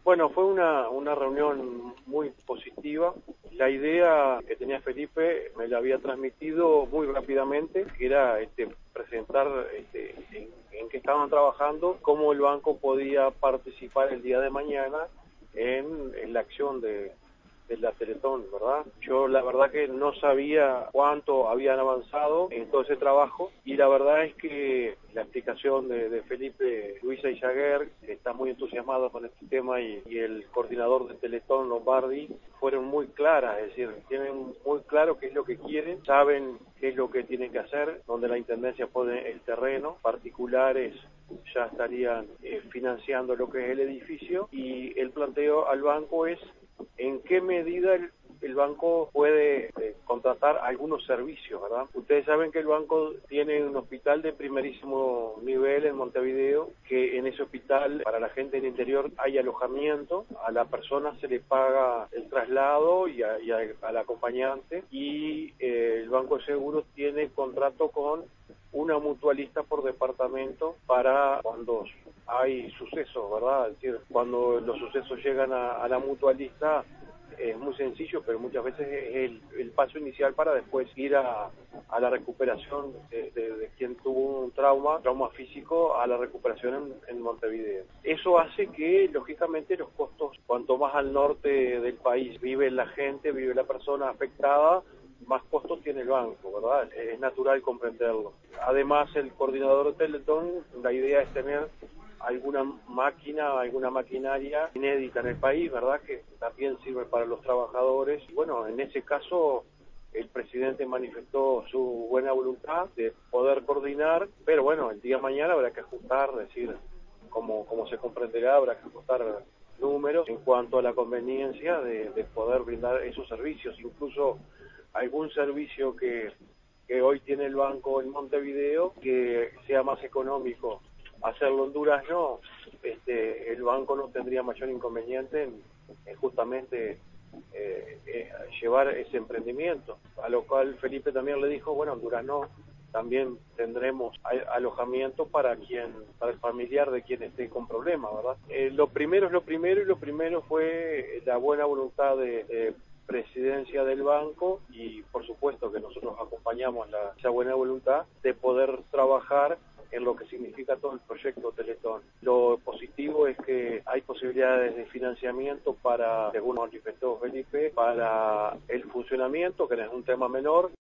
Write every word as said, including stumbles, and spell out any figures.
Bueno, fue una, una reunión muy positiva. La idea que tenía Felipe me la había transmitido muy rápidamente, que era este, presentar este, en, en qué estaban trabajando, cómo el banco podía participar el día de mañana en, en la acción de, de la Teletón, ¿verdad? Yo la verdad que no sabía cuánto habían avanzado en todo ese trabajo y la verdad es que la explicación de, de Felipe, Luisa y Jaguer, que está muy entusiasmado con este tema, y, y el coordinador de Teletón, Lombardi, fueron muy claras, es decir, tienen muy claro qué es lo que quieren, saben qué es lo que tienen que hacer, donde la Intendencia pone el terreno, particulares ya estarían eh, financiando lo que es el edificio, y el planteo al banco es en qué medida el, el banco puede eh, contratar algunos servicios, ¿verdad? Ustedes saben que el banco tiene un hospital de primerísimo nivel en Montevideo, que en ese hospital para la gente del interior hay alojamiento, a la persona se le paga el traslado y, a, y a, al acompañante, y eh, el Banco de Seguros tiene contrato con una mutualista por departamento para cuando hay sucesos, ¿verdad? Es decir, cuando los sucesos llegan a, a la mutualista es muy sencillo, pero muchas veces es el, el paso inicial para después ir a, a la recuperación de, de, de quien tuvo un trauma, trauma físico, a la recuperación en, en Montevideo. Eso hace que, lógicamente, los costos, cuanto más al norte del país vive la gente, vive la persona afectada, más costos tiene el banco, ¿verdad? Es natural comprenderlo. Además, el coordinador de Teletón, la idea es tener alguna máquina, alguna maquinaria inédita en el país, ¿verdad?, que también sirve para los trabajadores. Y bueno, en ese caso el presidente manifestó su buena voluntad de poder coordinar, pero bueno, el día de mañana habrá que ajustar, es decir, como, como se comprenderá, habrá que ajustar números en cuanto a la conveniencia de, de poder brindar esos servicios, incluso algún servicio que, que hoy tiene el banco en Montevideo, que sea más económico hacerlo en Durazno, este, el banco no tendría mayor inconveniente en, en justamente eh, eh, llevar ese emprendimiento, a lo cual Felipe también le dijo, bueno, en Durazno también tendremos alojamiento para quien, para el familiar de quien esté con problemas, ¿verdad? Eh, lo primero es lo primero, y lo primero fue la buena voluntad de, de presidencia del banco, y por supuesto que nosotros acompañamos la, esa buena voluntad de poder trabajar en lo que significa todo el proyecto Teletón. Lo positivo es que hay posibilidades de financiamiento para, según manifestó Felipe, para el funcionamiento, que no es un tema menor.